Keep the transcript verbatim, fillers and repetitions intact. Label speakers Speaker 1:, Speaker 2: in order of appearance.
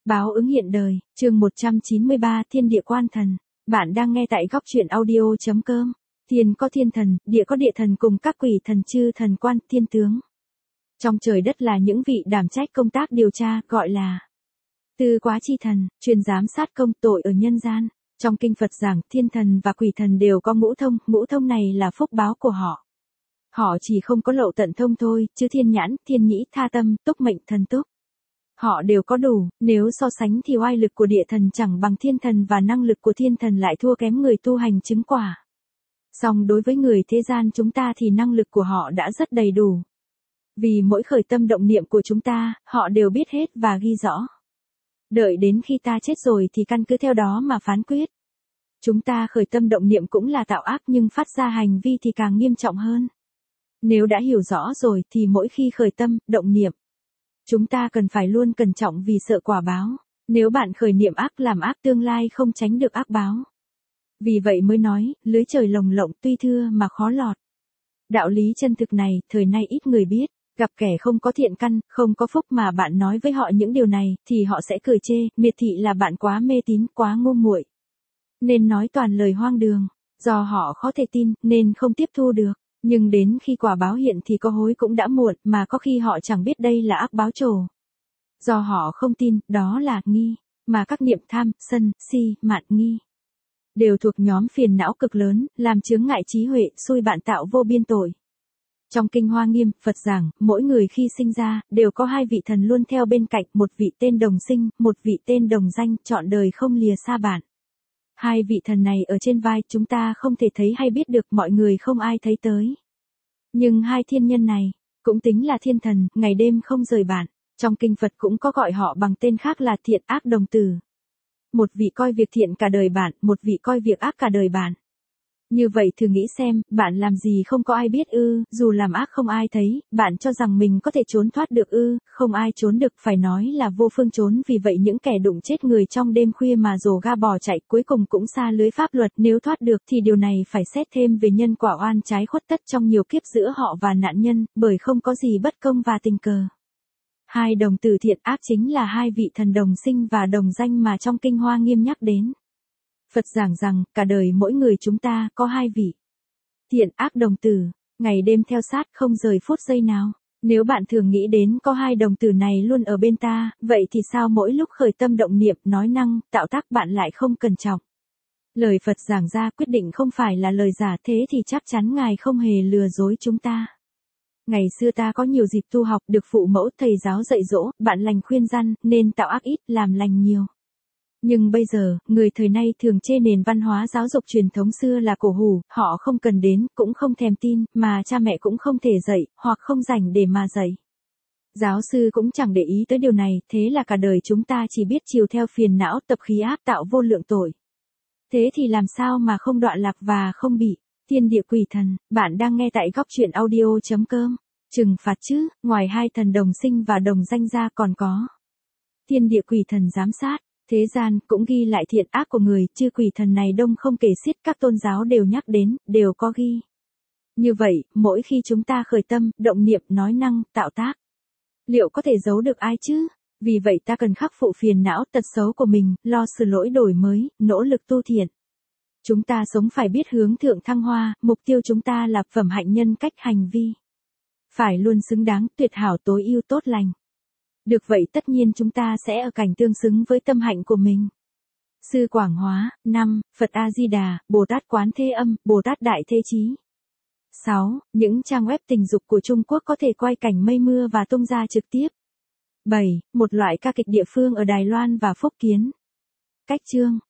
Speaker 1: Báo ứng hiện đời, chương một trăm chín mươi ba Thiên địa quan thần. Bạn đang nghe tại góc truyện audio chấm com. Thiên có thiên thần, địa có địa thần cùng các quỷ thần chư thần quan thiên tướng. Trong trời đất là những vị đảm trách công tác điều tra, gọi là tư quá chi thần, chuyên giám sát công tội ở nhân gian. Trong kinh Phật giảng, thiên thần và quỷ thần đều có ngũ thông, ngũ thông này là phúc báo của họ. Họ chỉ không có lậu tận thông thôi, chứ thiên nhãn, thiên nhĩ, tha tâm, túc mệnh, thần túc. Họ đều có đủ, nếu so sánh thì oai lực của địa thần chẳng bằng thiên thần và năng lực của thiên thần lại thua kém người tu hành chứng quả. Song đối với người thế gian chúng ta thì năng lực của họ đã rất đầy đủ. Vì mỗi khởi tâm động niệm của chúng ta, họ đều biết hết và ghi rõ. Đợi đến khi ta chết rồi thì căn cứ theo đó mà phán quyết. Chúng ta khởi tâm động niệm cũng là tạo ác nhưng phát ra hành vi thì càng nghiêm trọng hơn. Nếu đã hiểu rõ rồi thì mỗi khi khởi tâm, động niệm, chúng ta cần phải luôn cẩn trọng vì sợ quả báo. Nếu bạn khởi niệm ác làm ác tương lai không tránh được ác báo. Vì vậy mới nói, lưới trời lồng lộng tuy thưa mà khó lọt. Đạo lý chân thực này, thời nay ít người biết. Gặp kẻ không có thiện căn, không có phúc mà bạn nói với họ những điều này, thì họ sẽ cười chê, miệt thị là bạn quá mê tín, quá ngu muội. Nên nói toàn lời hoang đường. Do họ khó thể tin, nên không tiếp thu được. Nhưng đến khi quả báo hiện thì có hối cũng đã muộn, mà có khi họ chẳng biết đây là ác báo trổ. Do họ không tin, đó là nghi, mà các niệm tham, sân, si, mạn, nghi đều thuộc nhóm phiền não cực lớn, làm chướng ngại trí huệ, xui bạn tạo vô biên tội. Trong Kinh Hoa Nghiêm, Phật giảng, mỗi người khi sinh ra, đều có hai vị thần luôn theo bên cạnh, một vị tên đồng sinh, một vị tên đồng danh, trọn đời không lìa xa bạn. Hai vị thần này ở trên vai, chúng ta không thể thấy hay biết được, mọi người không ai thấy tới. Nhưng hai thiên nhân này, cũng tính là thiên thần, ngày đêm không rời bạn. Trong kinh Phật cũng có gọi họ bằng tên khác là thiện ác đồng tử. Một vị coi việc thiện cả đời bạn, một vị coi việc ác cả đời bạn. Như vậy thử nghĩ xem, bạn làm gì không có ai biết ư, dù làm ác không ai thấy, bạn cho rằng mình có thể trốn thoát được ư, không ai trốn được, phải nói là vô phương trốn. Vì vậy những kẻ đụng chết người trong đêm khuya mà rồ ga bỏ chạy cuối cùng cũng xa lưới pháp luật, nếu thoát được thì điều này phải xét thêm về nhân quả oan trái khuất tất trong nhiều kiếp giữa họ và nạn nhân, bởi không có gì bất công và tình cờ. Hai đồng tử thiện ác chính là hai vị thần đồng sinh và đồng danh mà trong Kinh Hoa Nghiêm nhắc đến. Phật giảng rằng, cả đời mỗi người chúng ta có hai vị thiện ác đồng tử, ngày đêm theo sát không rời phút giây nào. Nếu bạn thường nghĩ đến có hai đồng tử này luôn ở bên ta, vậy thì sao mỗi lúc khởi tâm động niệm, nói năng, tạo tác bạn lại không cẩn trọng? Lời Phật giảng ra quyết định không phải là lời giả, thế thì chắc chắn Ngài không hề lừa dối chúng ta. Ngày xưa ta có nhiều dịp tu học, được phụ mẫu thầy giáo dạy dỗ, bạn lành khuyên răn, nên tạo ác ít, làm lành nhiều. Nhưng bây giờ, người thời nay thường chê nền văn hóa giáo dục truyền thống xưa là cổ hủ, họ không cần đến, cũng không thèm tin, mà cha mẹ cũng không thể dạy, hoặc không rảnh để mà dạy. Giáo sư cũng chẳng để ý tới điều này, thế là cả đời chúng ta chỉ biết chiều theo phiền não, tập khí áp tạo vô lượng tội. Thế thì làm sao mà không đoạn lạc và không bị thiên địa quỷ thần? Bạn đang nghe tại góc truyện audio chấm com. Trừng phạt chứ, ngoài hai thần đồng sinh và đồng danh ra còn có thiên địa quỷ thần giám sát. Thế gian cũng ghi lại thiện ác của người, chư quỷ thần này đông không kể xiết, các tôn giáo đều nhắc đến, đều có ghi. Như vậy, mỗi khi chúng ta khởi tâm, động niệm, nói năng, tạo tác, liệu có thể giấu được ai chứ? Vì vậy ta cần khắc phục phiền não, tật xấu của mình, lo sửa lỗi đổi mới, nỗ lực tu thiện. Chúng ta sống phải biết hướng thượng thăng hoa, mục tiêu chúng ta là phẩm hạnh nhân cách hành vi. Phải luôn xứng đáng, tuyệt hảo, tối ưu, tốt lành. Được vậy tất nhiên chúng ta sẽ ở cảnh tương xứng với tâm hạnh của mình. Sư Quảng Hóa, năm, Phật A-di-đà, Bồ Tát Quán Thế Âm, Bồ Tát Đại Thế Chí. sáu. Những trang web tình dục của Trung Quốc có thể quay cảnh mây mưa và tung ra trực tiếp. bảy. Một loại ca kịch địa phương ở Đài Loan và Phúc Kiến. Cách chương